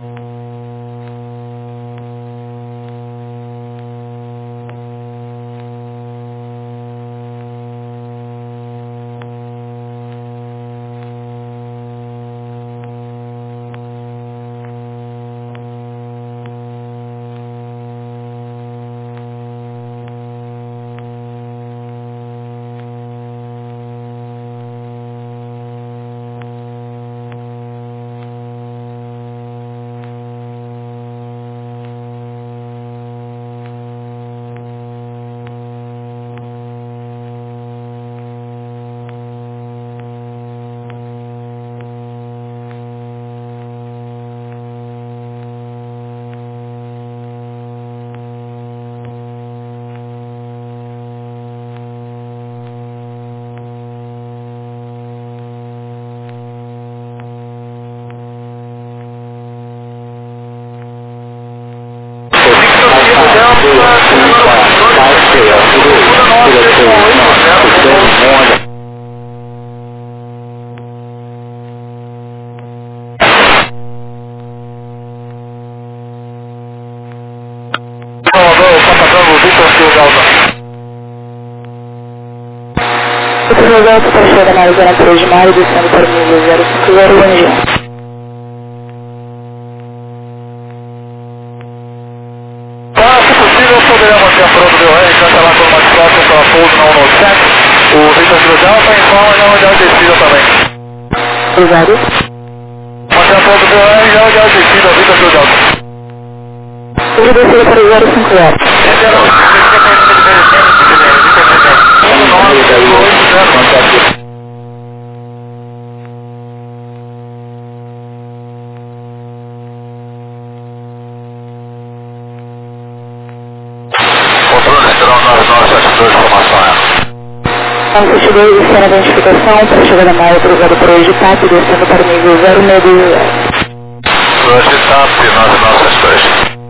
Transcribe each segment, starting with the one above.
José, para chegar na zona 3 de maio, descendo para o nível 050 Longinho. Se possível, poderá manter a frota do rei, cancelar por mais próximo para pouso na 197. O Victor Cruzal está em forma já onde é a descida também. Obrigado. Manter a frota do rei já onde é a descida, Victor Cruzal. Hoje descida para o 050. Controle, serão nas nossas duas formações. Vamos chegou iniciando a identificação para chegar na maio cruzado por hoje TAP, descendo para o nível 060. Hoje TAP nas nossas duas.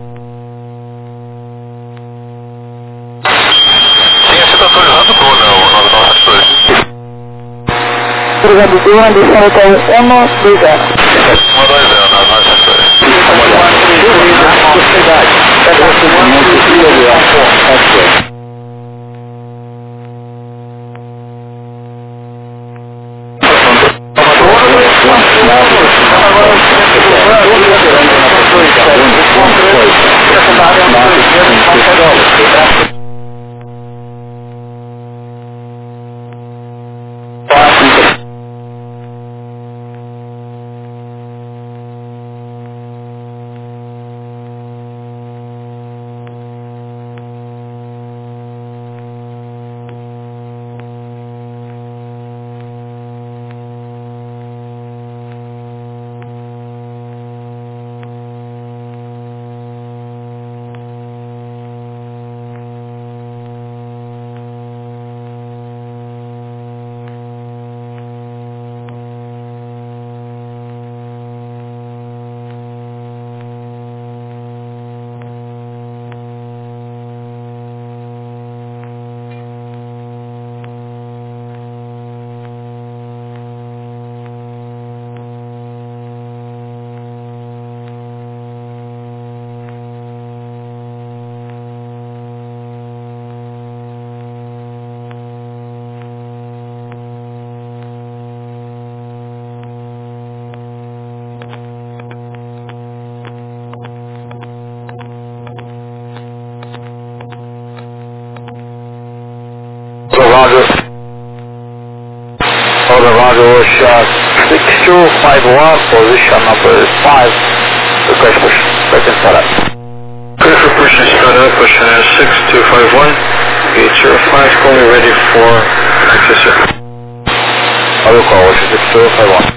Tinha sido autorizado por nas nossas duas. Cruzado 2, descendo até o 120. 120 nas nossas duas. Roger, 6251, position number 5, request push, second setup. Request for push and startup, push 6251, gate 05, call me ready for access, sir. Audio call, 6251.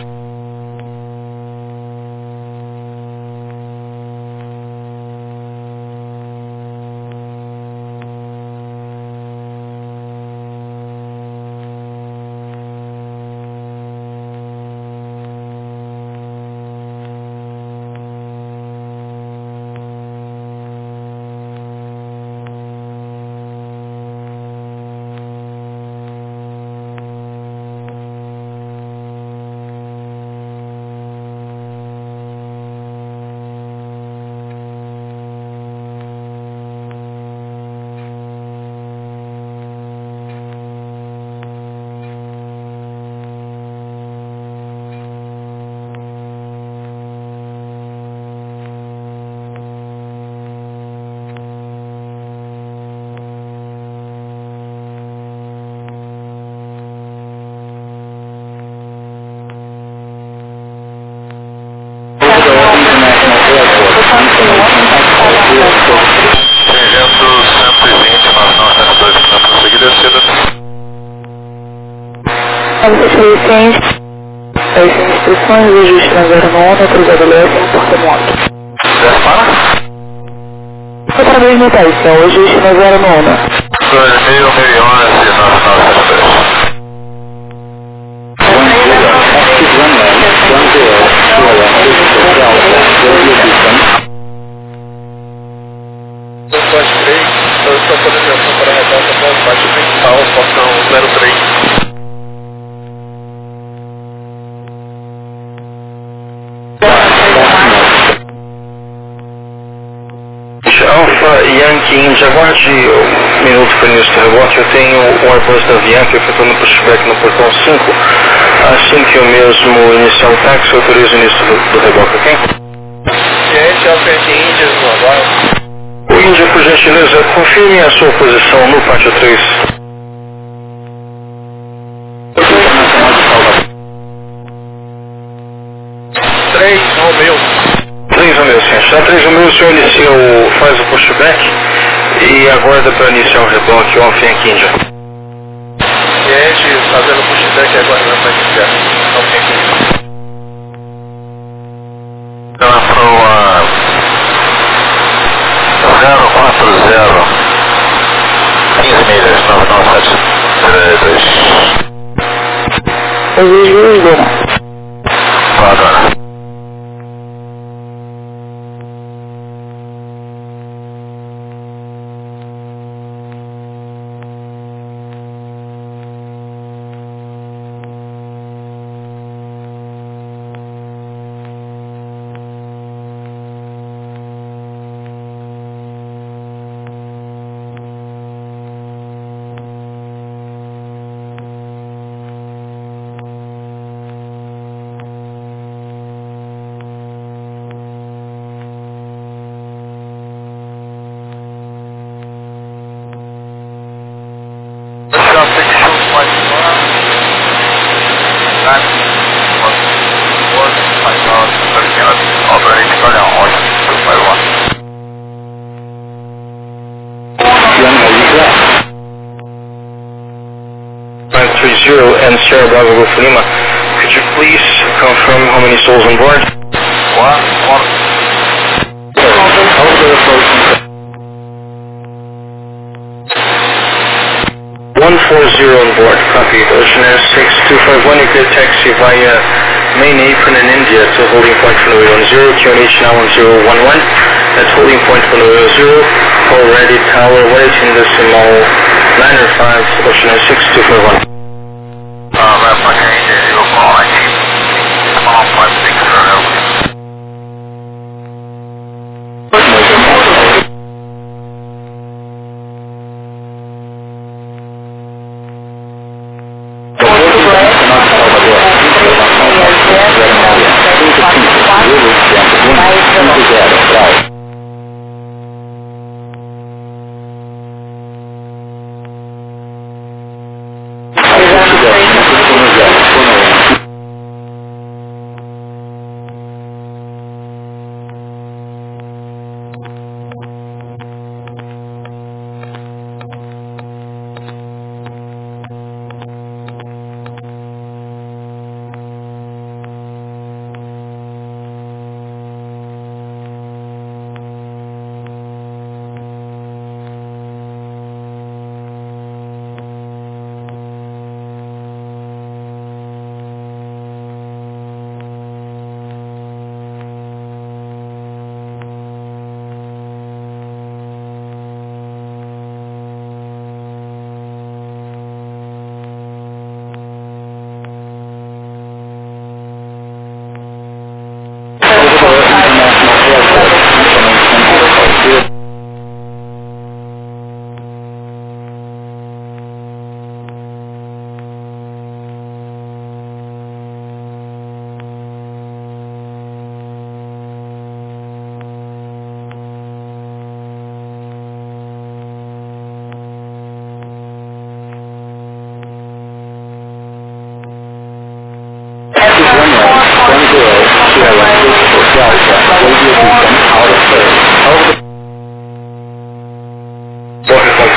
As instruções do ajuste na 091, cruzado leve em porta-moto. Outra vez no Tyson, o ajuste na 091. 2011, 9973. Eu estou por exemplo para a revolta com o baixo principal, portão 03. Alfa Yankee India, aguarde um minuto para o início do rebote. Eu tenho o Airbus da Avianca efetuando o pushback no portão 5. Assim que eu mesmo iniciar o táxi, eu autorizo o início do rebote, ok? Gente, Alfa Yankee India, agora. O Índia, por gentileza, confirme a sua posição no pátio 3. 3 Romeu. 3 Romeu, sim. Já 3 Romeu, o senhor faz o pushback e aguarda para iniciar o reboque Alfa Yankee India. Gente, fazendo o pushback e aguardando para iniciar Alfa Yankee India. Ela foi a 040, 15 milhas, 9972. Agora. And Sierra Bravo Golf Lima, could you please confirm how many souls on board? 140 on board, copy. Ocean Air 6251, you could taxi via main apron in India to holding point for November 10, QNH now on 011, that's holding point for November 0, already tower 118.905, Ocean Air 6251.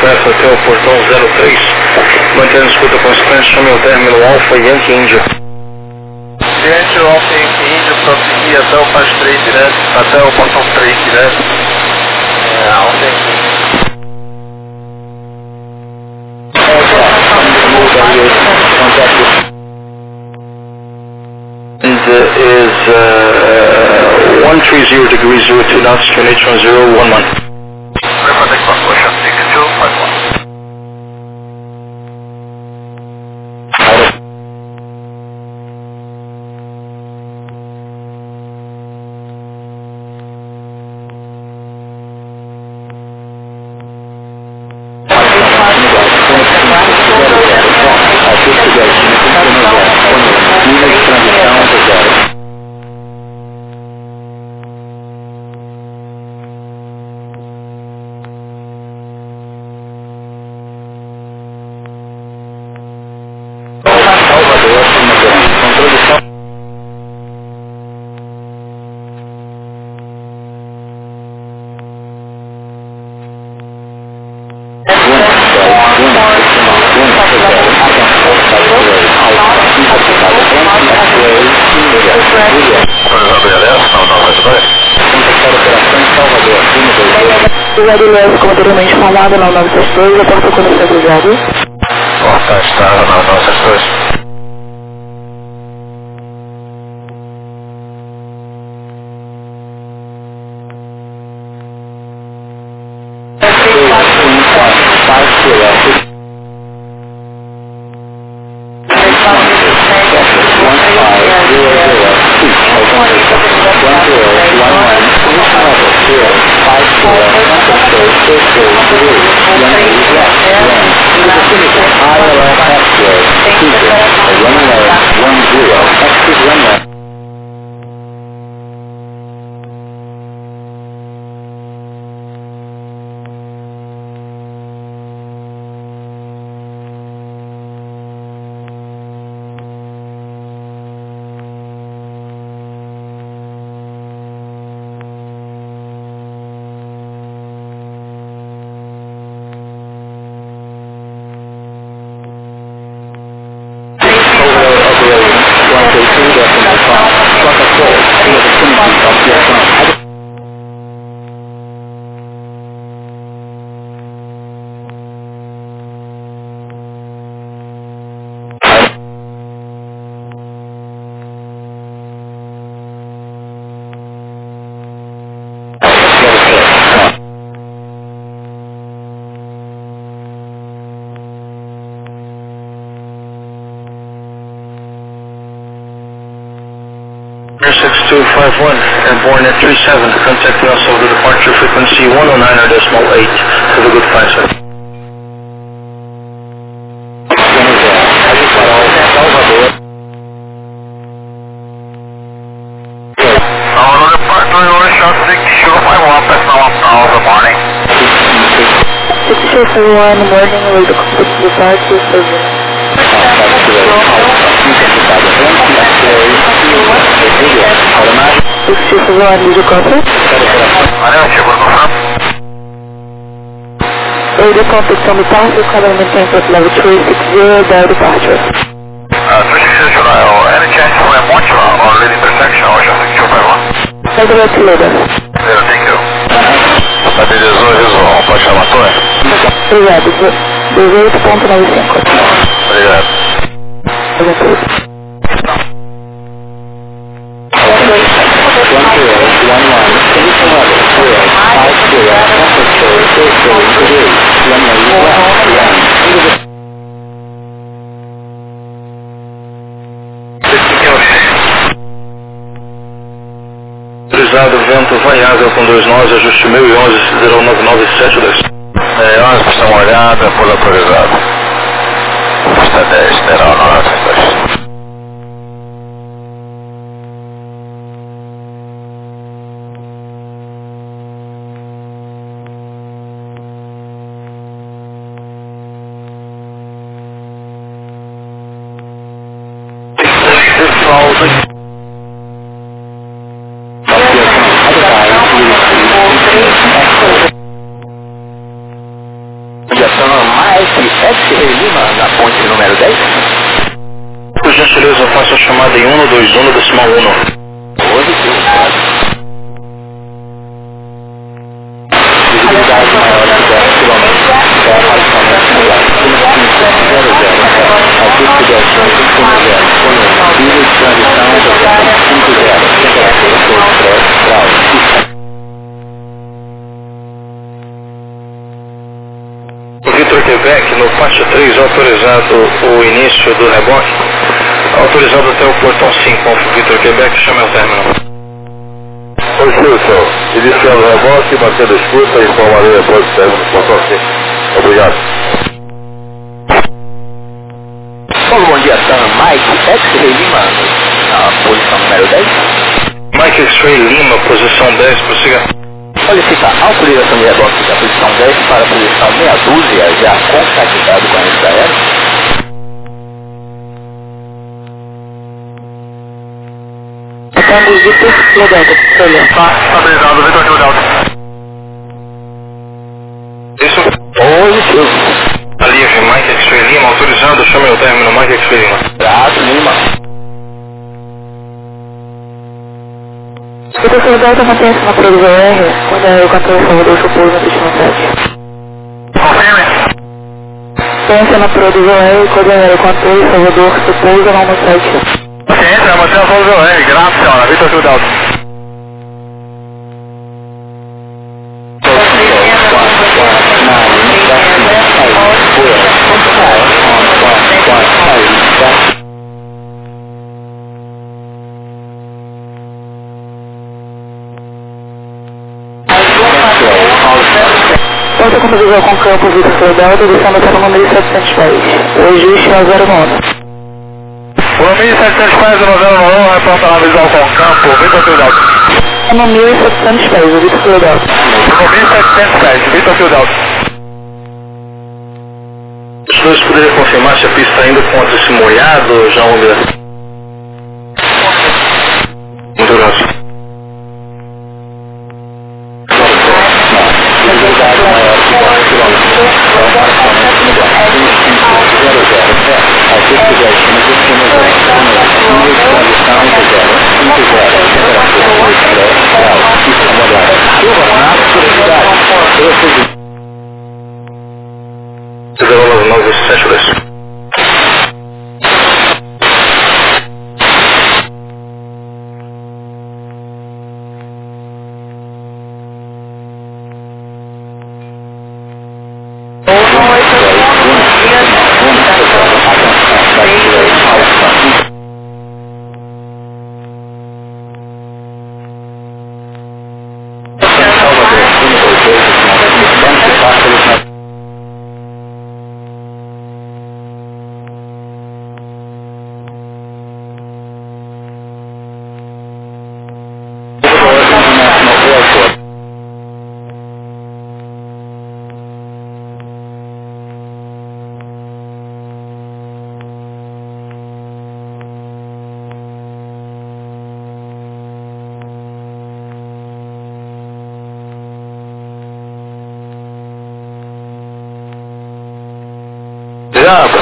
direto até o portão 03. Mantendo escuta constante, chame o término Alfa Yankee Índio. Diante o Alfa Yankee Índio, para seguir até o Paz 3 direto, até o portão 3 direto. Alfa Yankee Índio. And is 130 degrees 02 knots, QNH 1011. Contact Ocean 6251. Obrigado, como anteriormente falado, na 962, até o procura ser obrigado. Porta estável na 962. Air 6251, airborne at 37, contact us over departure frequency 109.8. Have a good flight, sir. One morning with the departure service. Did you copy? The contact on the departure, color maintains at level 360, their departure. 360 any chance for a watch or lead intersection or just 6251? Regular to leader. Thank you. Visual, pode chamar a torre? Obrigado, 18.95. Obrigado. Autorizado vento variável com 2 nós, ajuste 1011, 09972. 11, precisa uma olhada, por autorizado. Pista 10, 092. ponte número 10. Por gentileza, faça a chamada em 121 decimal 1. Positivo, pode. Visibilidade maior de 10 km. Radicalmente melhor. Ajuste de ação 5 0. Nível de transição 5 0. Temperatura 3 graus. Vitor Quebec, no faixa 3, autorizado o início do reboque. Autorizado até o portão 5, Vitor Quebec, chame ao término. Oi, Silson. Iniciando o reboque, mantendo a escuta e informarei após o término do portão 5. Obrigado. Bom dia, Sam. Mike X-Ray Lima, na posição número 10. Mike X-Ray Lima, posição 10, prossiga. Solicita autorização de reboque da posição 10 para a posição meia dúzia, já configurado com a aérea. Atendo Vitor Kilo Delta, Estabilizado, Vitor Kilo Delta. Isso. Positivo. Alívio, Mike X-Ray Lima, autorizado, chame ao término, Mike X-Ray Lima. Trato Lima. Vitor Kilo Delta, mantenha-se na Produza R, quando o cantor Salvador Chupouso no destino 7. Confirme. Mantenha-se na Produza R, quando o cantor Salvador Chupouso no 7. Ciência, mantenha a Produza R, graças, senhora, Vitor Kilo Delta. Porta com divisão com campo Vitor Kilo Delta, descendo até no número 700 pés. O ajuste é 0,9. O 1700 pés, o 991, reporta na visão com campo, Vitor Kilo Delta. No 1.700 pés, o Vitor Kilo Delta. O 1700 pés, Vitor Kilo Delta. Os dois poderiam confirmar se a pista ainda encontra-se molhada ou já úmida? Muito graças. Visibilidade maior de 10 km. Radicalmente melhor. Nível 5 0 0. Ajuste de ação 5 0. Nível de transição 5 0. Temperatura 3 graus. Pista molhada. Chuva na velocidade. Federal 972. Obrigado.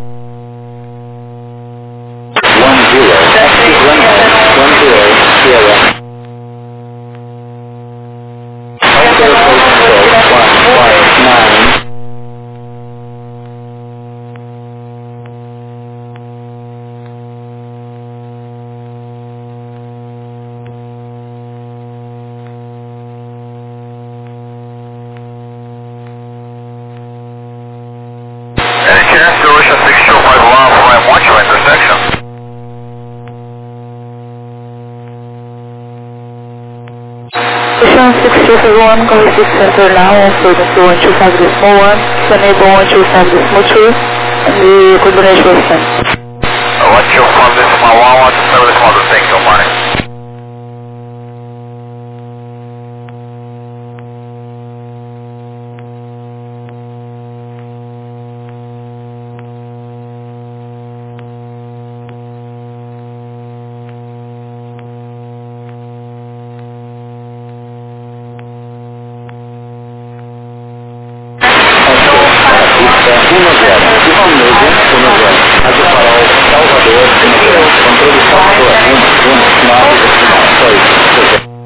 6251, go receive center now, also the 1251, enable 1252, and the coordination was sent. 1251, 1251, thank you, morning. Rádio Farol, Salvador, controle Salvador, 1, 9, 2.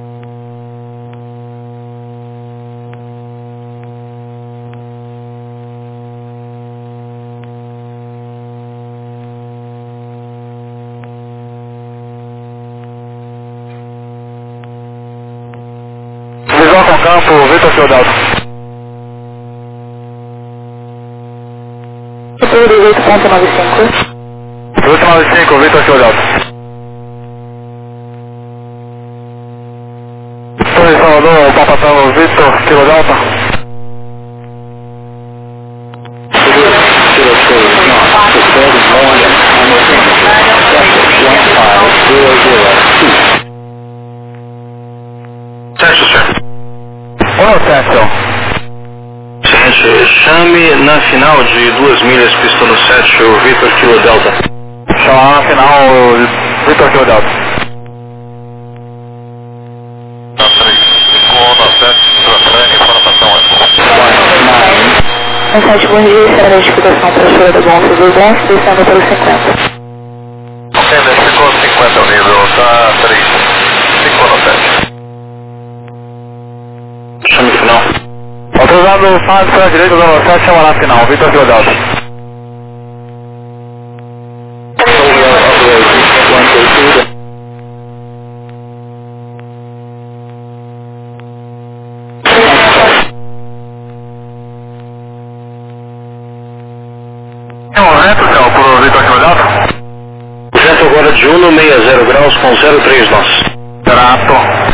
Visão com campo, Vitor Soldado. Vitor 18.95. 895, Vitor Soldado. Torre Salvador, Papa Tango, Vitor, Kilo Delta. Certo, senhor. Atenção. Seguinte, chame na final de 2 milhas, pista no 7, o Vitor Kilo Delta. Chamar na final, Vitor Kilo Delta. Mensagem bom dia, será a identificação para a Chora da Gonçalves dos 11, descendo para os 50. Ok, ficou 50 o nível, tá 3. 5 no 7. Chame de final. Autorizado o fase para a direita, zona 7, chama na final, Vitor Kilo Delta. Tem um vento, senhor, pro Vitor Kilo Delta? Vento agora de 1 no 60 graus com 03 nós. Trato.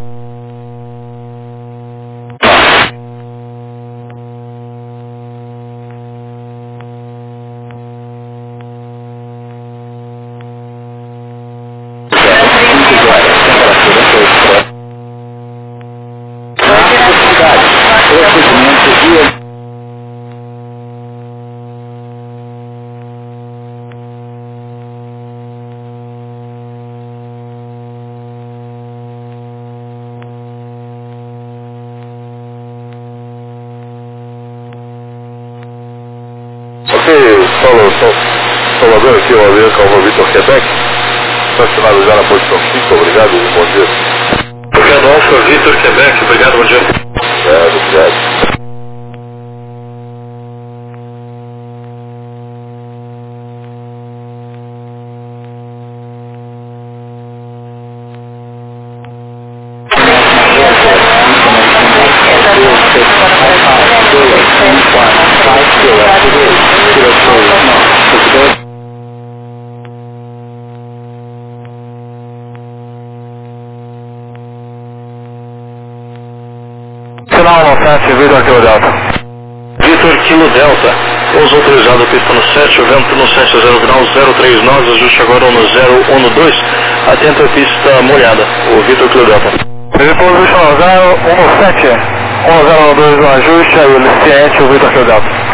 Salvador, aqui o avião Calvo Vitor Quebec, estacionado já na posição 5, obrigado, bom dia. Obrigado, Alfa Vitor Quebec, obrigado, bom dia. Obrigado. Final no 7, Vitor Kilo Delta. Vitor Kilo Delta, pouso autorizado, pista no 7, o vento no 70 graus, 03 nós, ajuste agora no 012, atento à pista molhada, o Vitor Kilo Delta. Position 017, 1012 no ajuste, aí o ciente, o Vitor Kilo Delta.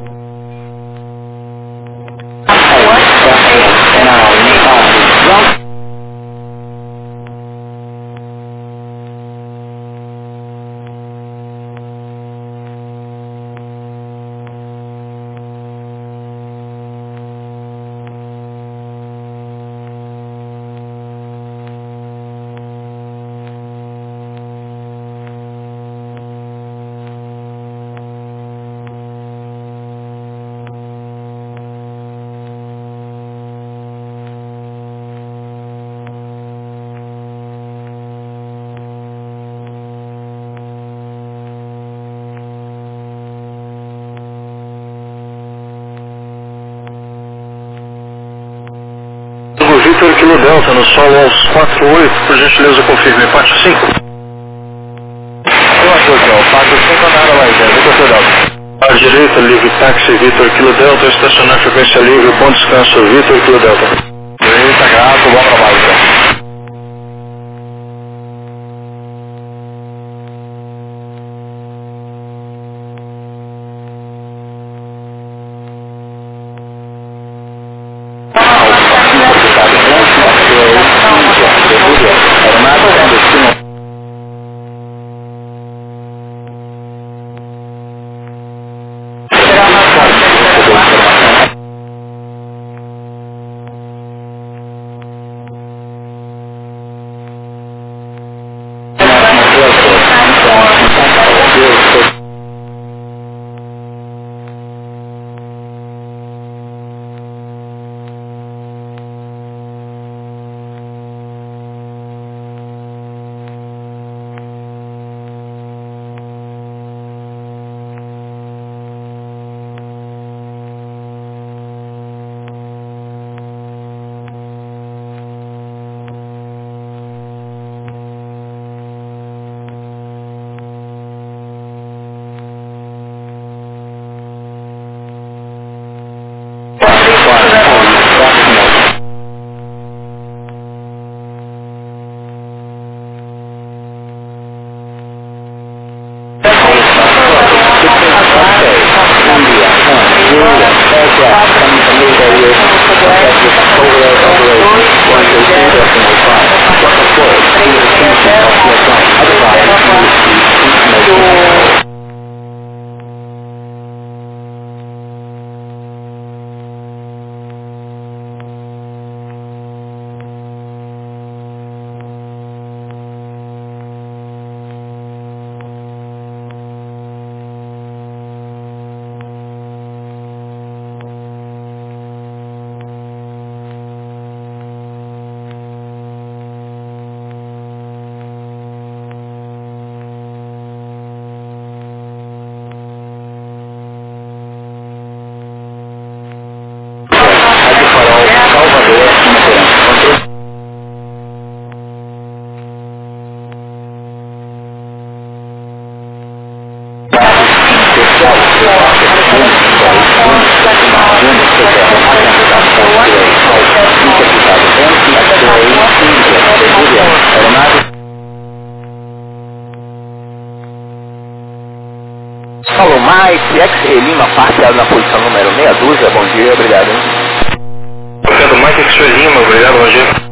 Vitor Kilo Delta, no solo aos 48, por gentileza confirme, pátio 5. Eu acho que o pátio 5 nada mais, Vitor Kilo Delta. À direita, livre táxi, Vitor Kilo Delta, estacionar frequência livre, bom descanso, Vitor Kilo Delta. Eita, grato, bom trabalho, então. Falou Mike, X-Ray Lima, parcial na posição número meia dúzia, bom dia, obrigado. Obrigado, Mike X-Ray Lima, obrigado, bom dia.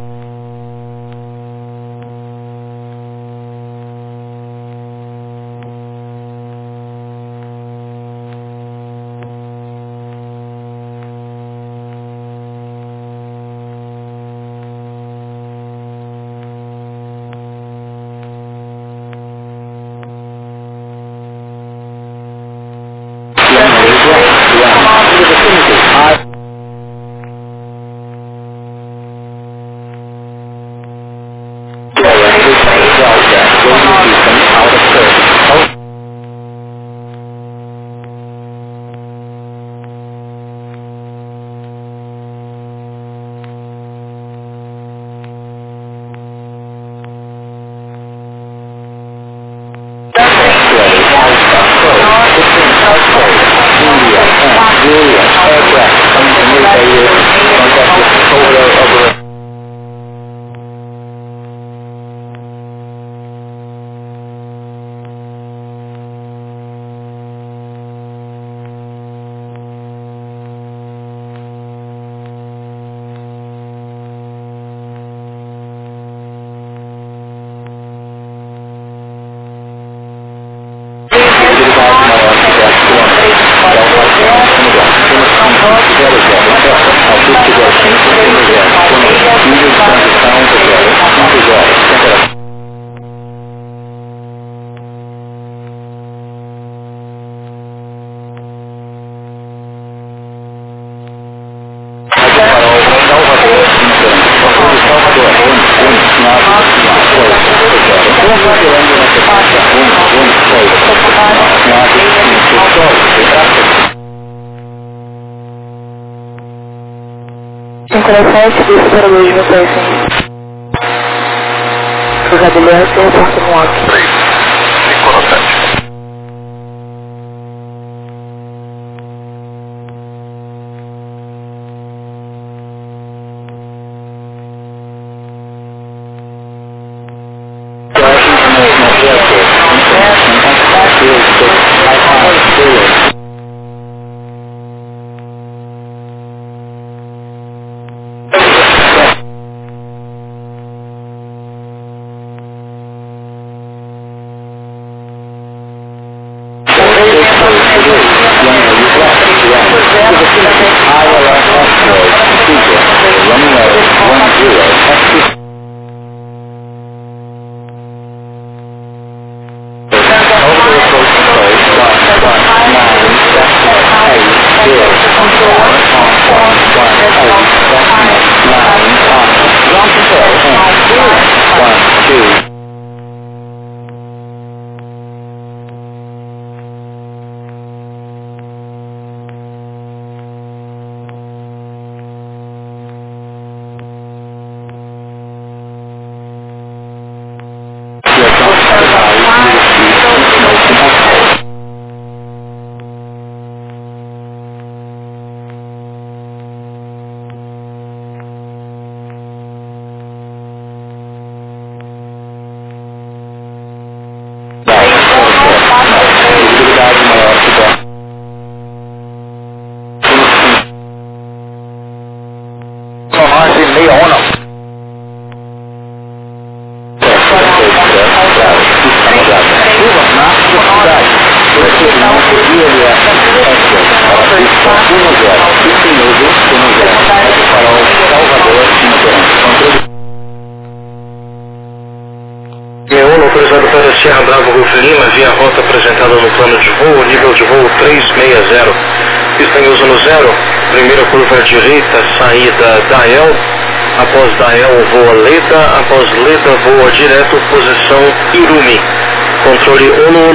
Sierra Bravo Golf Lima, via rota apresentada no plano de voo, nível de voo 360. Pista em uso no 0, primeira curva à direita, saída Dael, após Dael voa Leda, após Leda voa direto, posição Irumi. Controle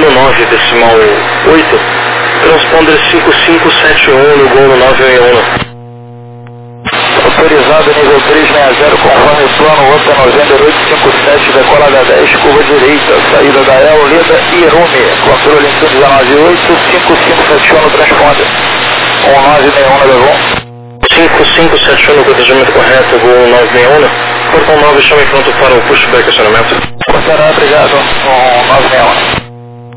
1119.8, transponder 5571 no Gol 961. Autorizado nível 360, conforme o plano OTA November 857, decola H10, curva direita, saída da El, Leda e Irumi, controle em 119.8, 5571 no transponder, 1961 no Levon. 5571 no atendimento correto, voo 961. Portão 9, chame pronto para o pushback acionamento. Será, obrigado, com 961.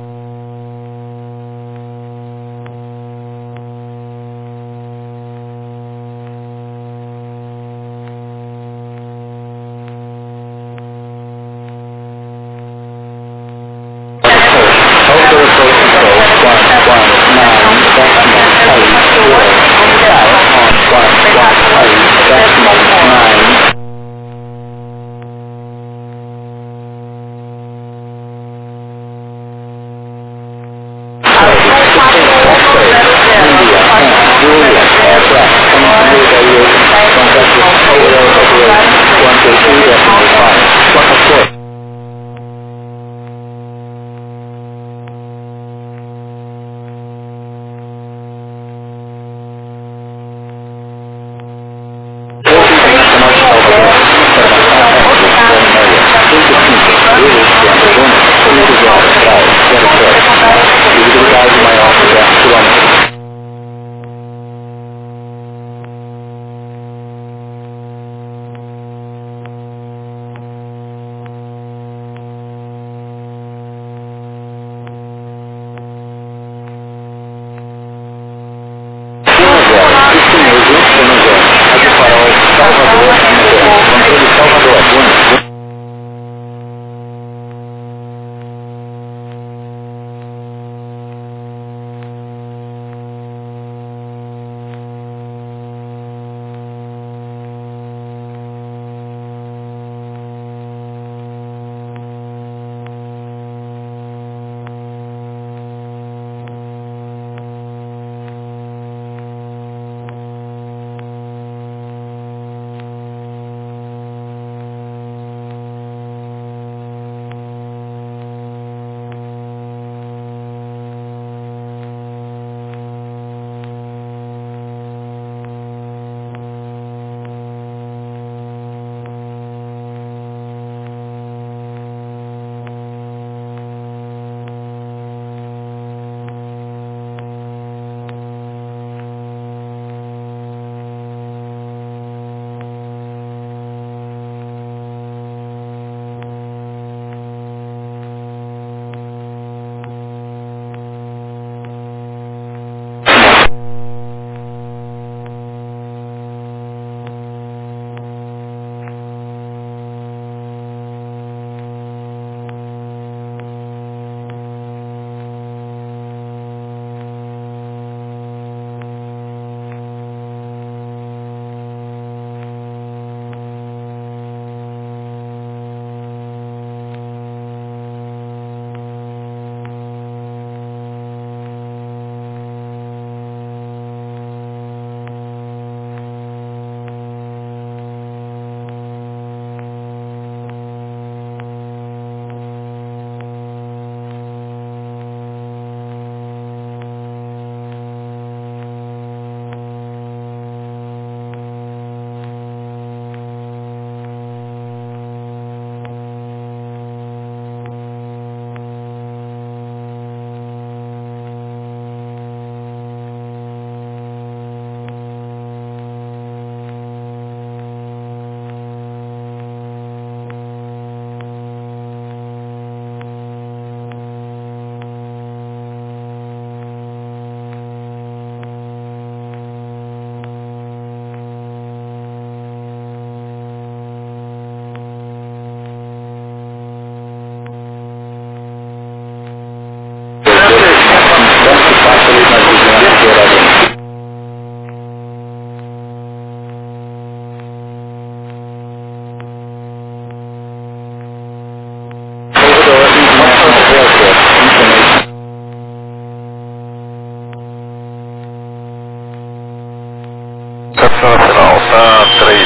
Nacional, tá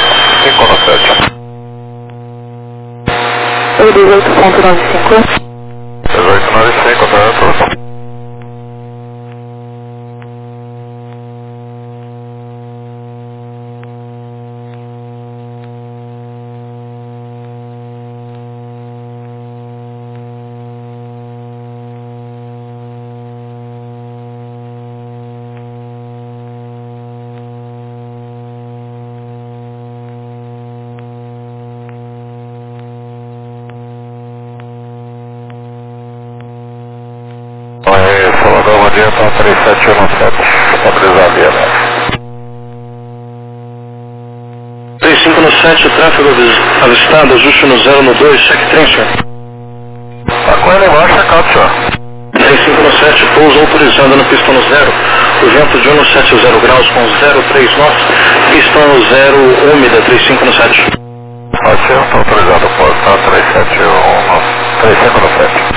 3597. 18.95. 1895, tá, informação. adianta 3717, autorizado via leve. 3517, tráfego avistado, ajuste no 0 no 2, check transfer. Tá com ele embaixo, checado, senhor. 3517, pouso autorizado na pista no 0, o vento de 170 graus com 0,3 knots, pista no 0 úmida, 3517. Pode ser, está autorizado, pode estar 3517.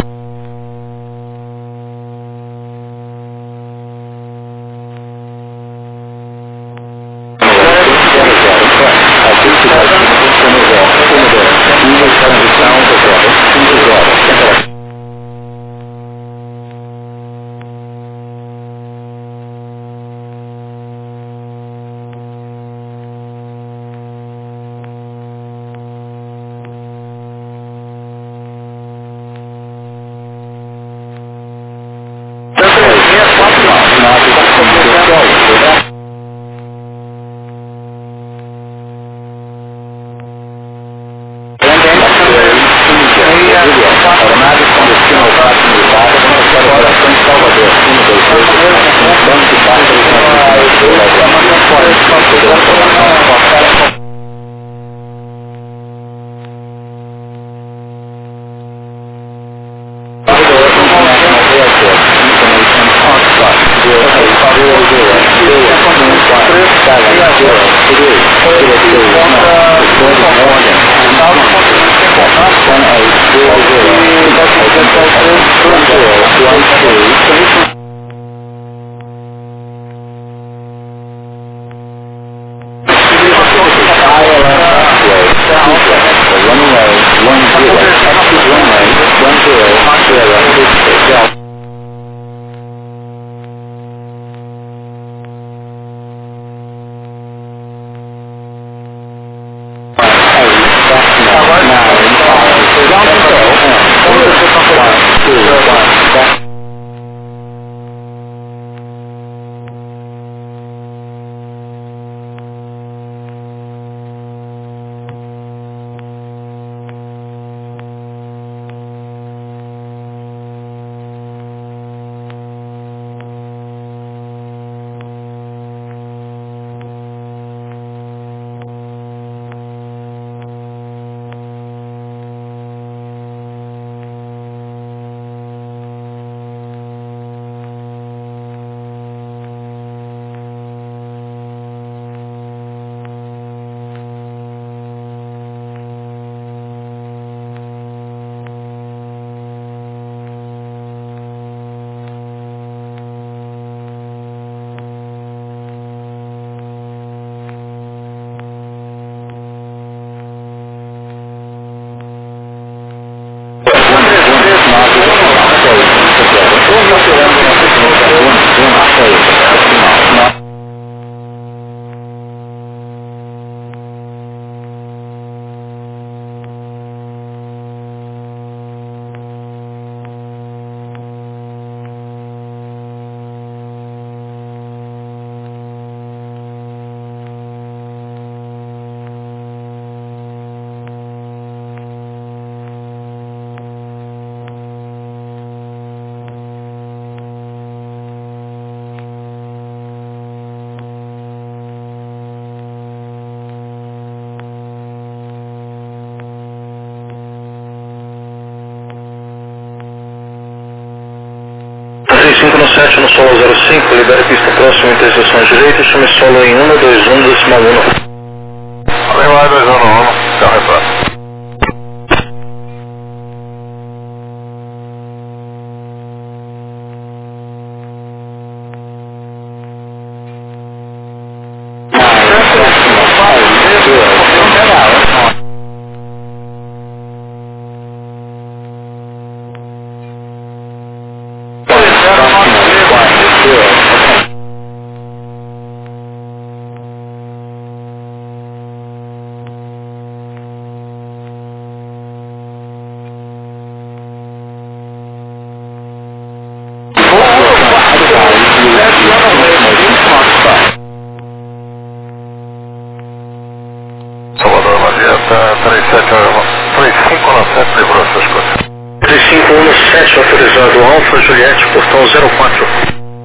no 7 no solo 05, libere pista próxima, interseção direita, chame solo em 121 decimal 1. Além lá, 211, carro retrato. Salvador, Marieta, 3517, livrou essas coisas. 3517, autorizado Alfa Juliette, portão 04.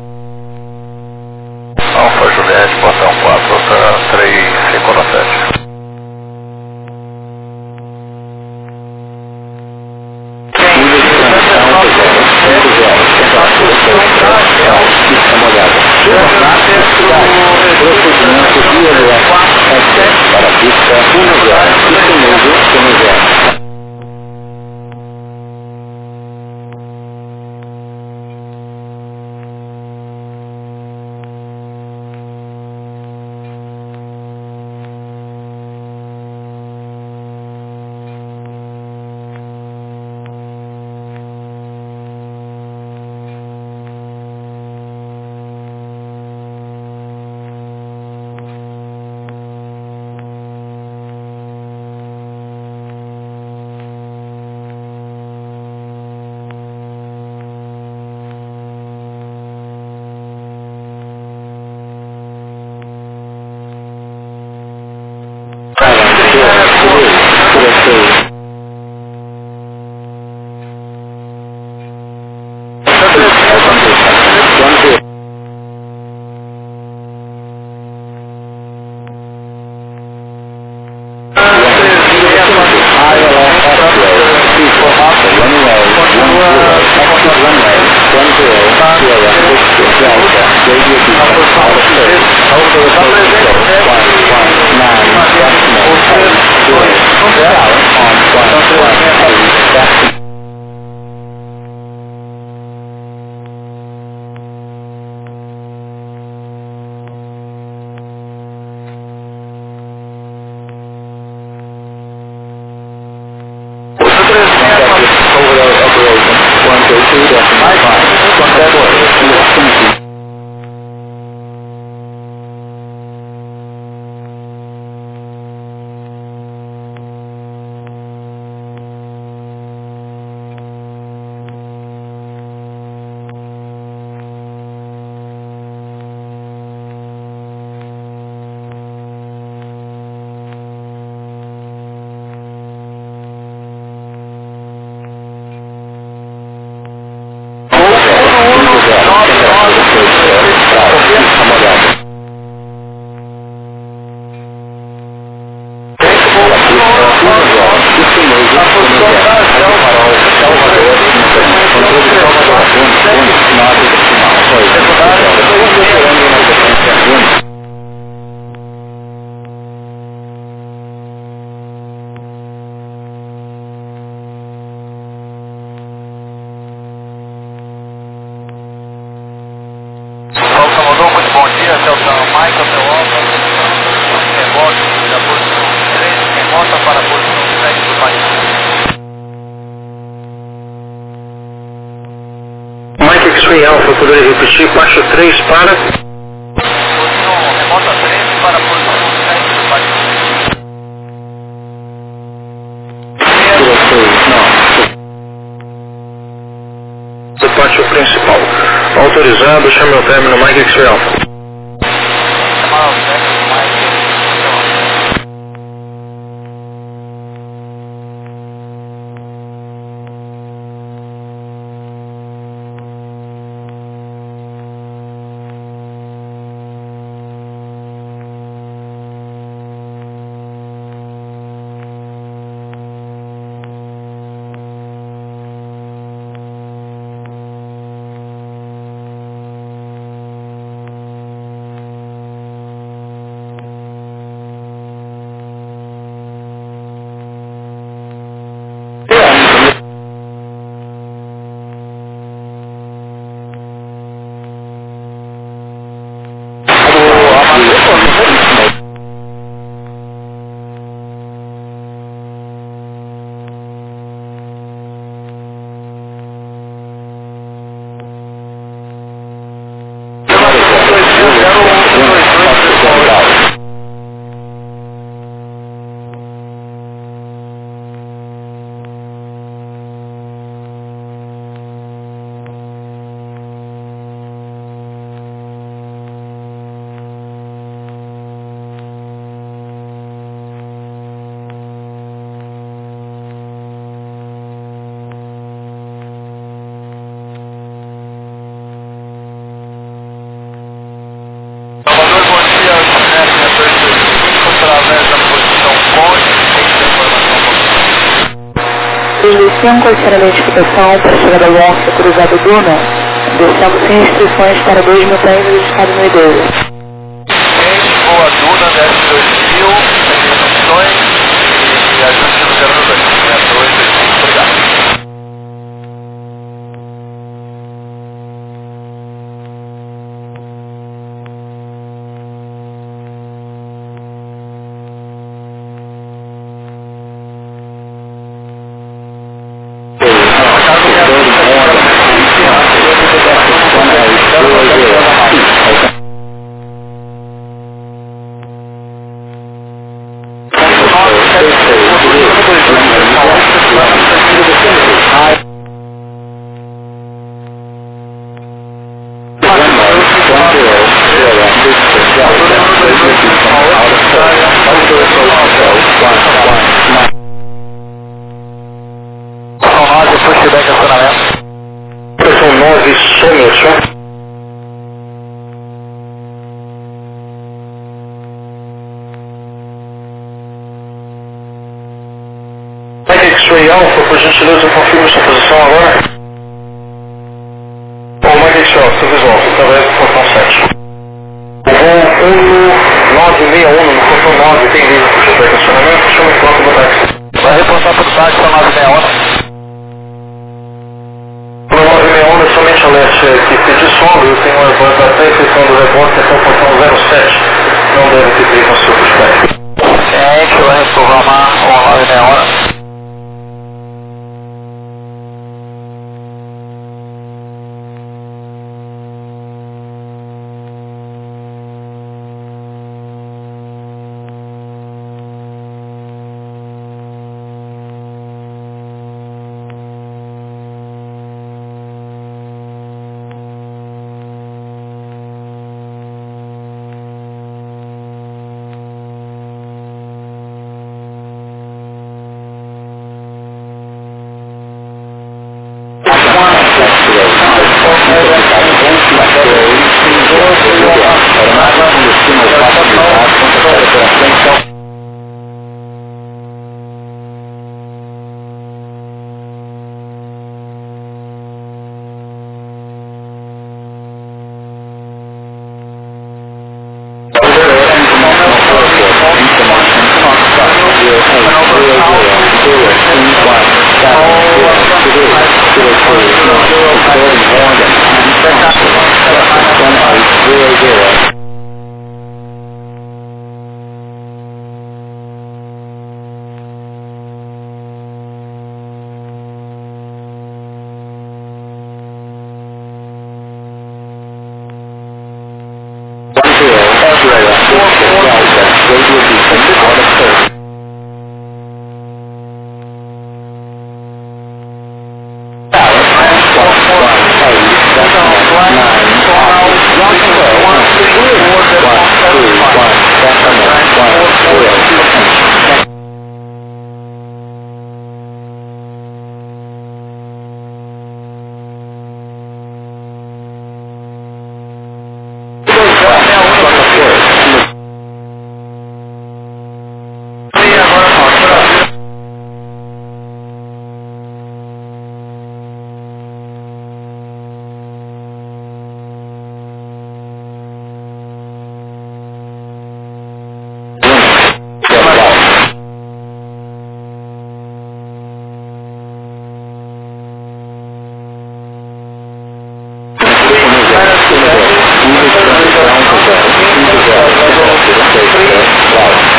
Mike Hotel Alpha, rebote da posição 3, remota para a posição 7 do país. Mike X-Ray Alpha, poderia repetir, baixo 3 para... Posição remota 13 para a posição 7 do país. Pátio principal. Autorizado, chame o término Mike X-Ray Alpha. Chamar o término Mike Hotel Alpha. Deslize considerando a identificação para a chegada longa cruzado Duna. Descemos sem restrições para 2.000 pés e estado no IDEA. Voa Duna, desce 2000, sem restrições e ajuste no 02. 0225, obrigado. Estação 9, Somerson. Mike X-Ray Alpha, por gentileza, confirme sua posição agora. Ô, Mike X-Ray Alpha, visual, você através do portão 7. O voo 1961 no portão 9 tem livre para o seu estacionamento, chama em bloco do táxi. Vai reportar para o táxi para 961. Para 961 é somente a leste que se dissolve, eu tenho uma voz até a exceção do rebote até o portão 07. Não deve ter perigo no seu pushback. Ciente, vai reprogramar o 961.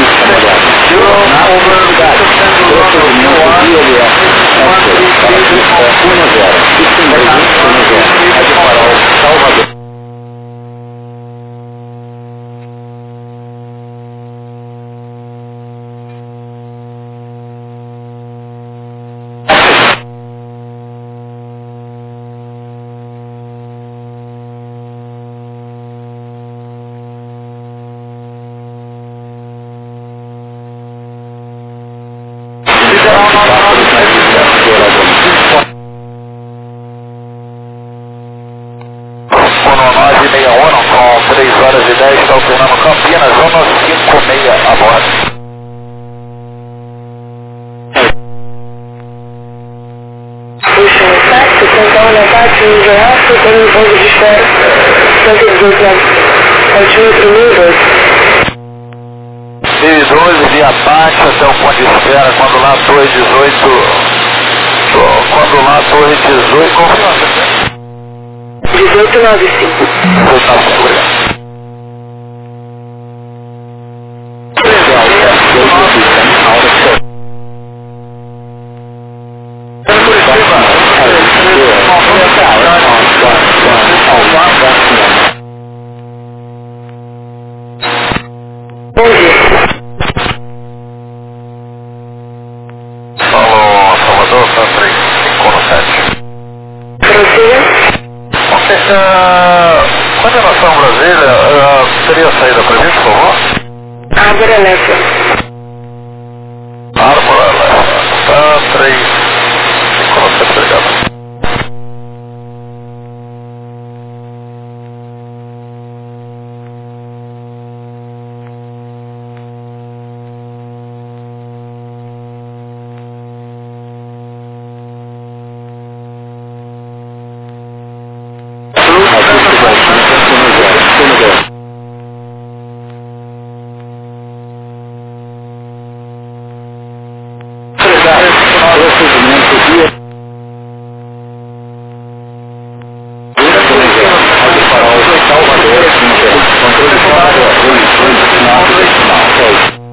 pista molhada. Na velocidade, procedimento ILS Extra para a pista 10, pista em 10, Rádio Farol, Salvador. Com 3 horas e 10, está alternando Campinas, zona 56 a bordo. Puxa, táxi, então na táxi no geral, foi para o ponto de espera, 118 anos. Altímetro 1012. 1012 via táxi até o ponto de espera, quando lá Torre 18, confirma, 1895. 1895. Bom dia. Alô, Salvador, São 3, 517. Prossiga. Quando nós estamos em Brasília, teria saída para gente, por favor? Árvore elétrica. Árvore elétrica. São 3, 517, obrigado. Procedimento via Rádio Farol, Salvador, controle Salvador, sinal decimal, 10.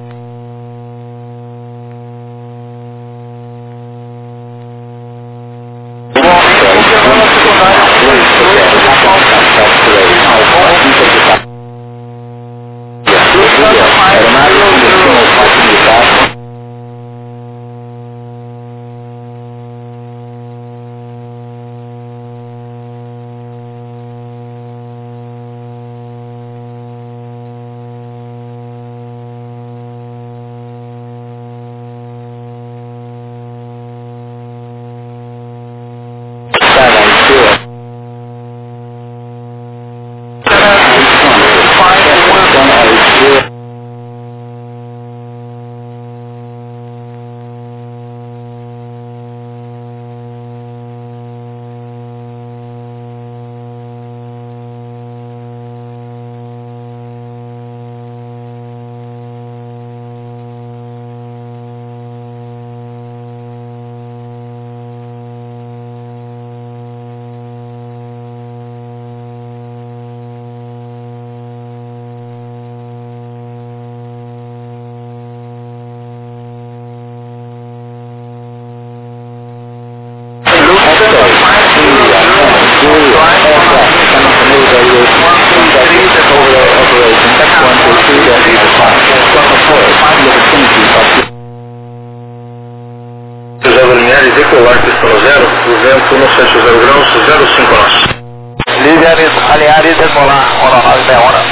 Decolar, pistão 0, o vento no 180 graus, 05 nós. Livre alinhar e decolar, hora 9, meia hora.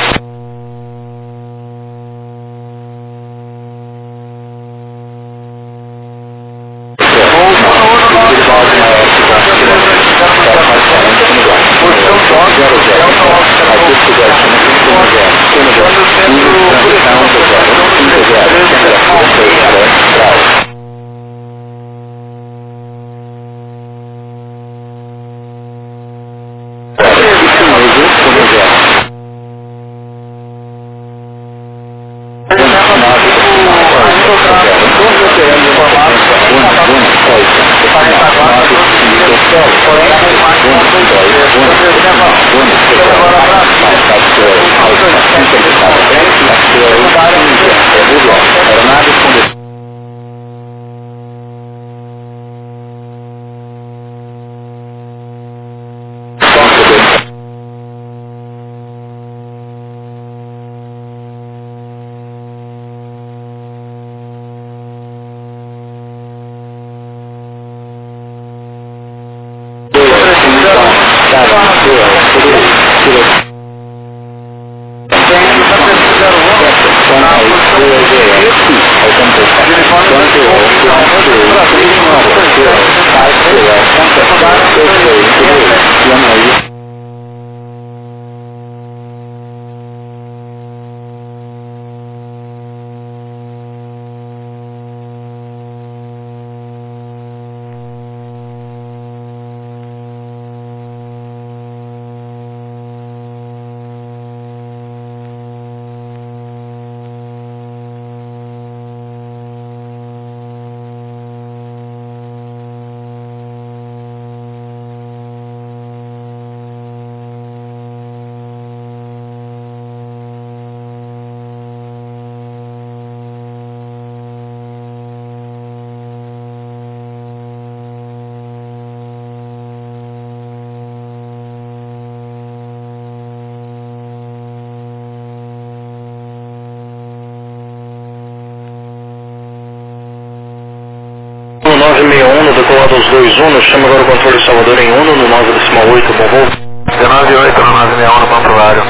Dados 2, Uno, chama agora o controle Salvador em Uno, no 9,8, bom voo. 19,8 no 961 no ponto horário.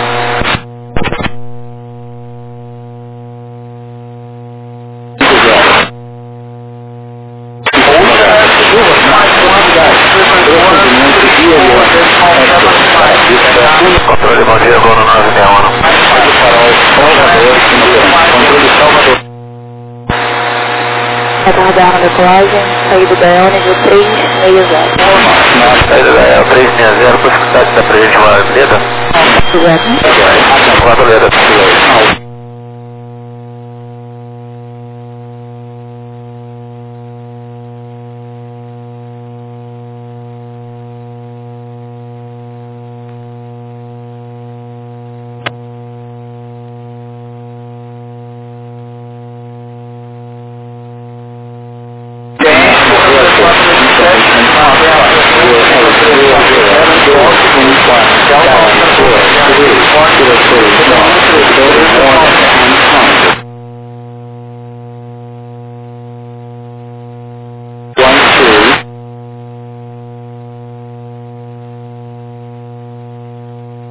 Controle bom dia, voo no 961. Controle Salvador. Retardar na decolagem, saída da EL nível 360. Saída da EL 360, possibilidade da pra gente uma letra? Exato. 4 letras.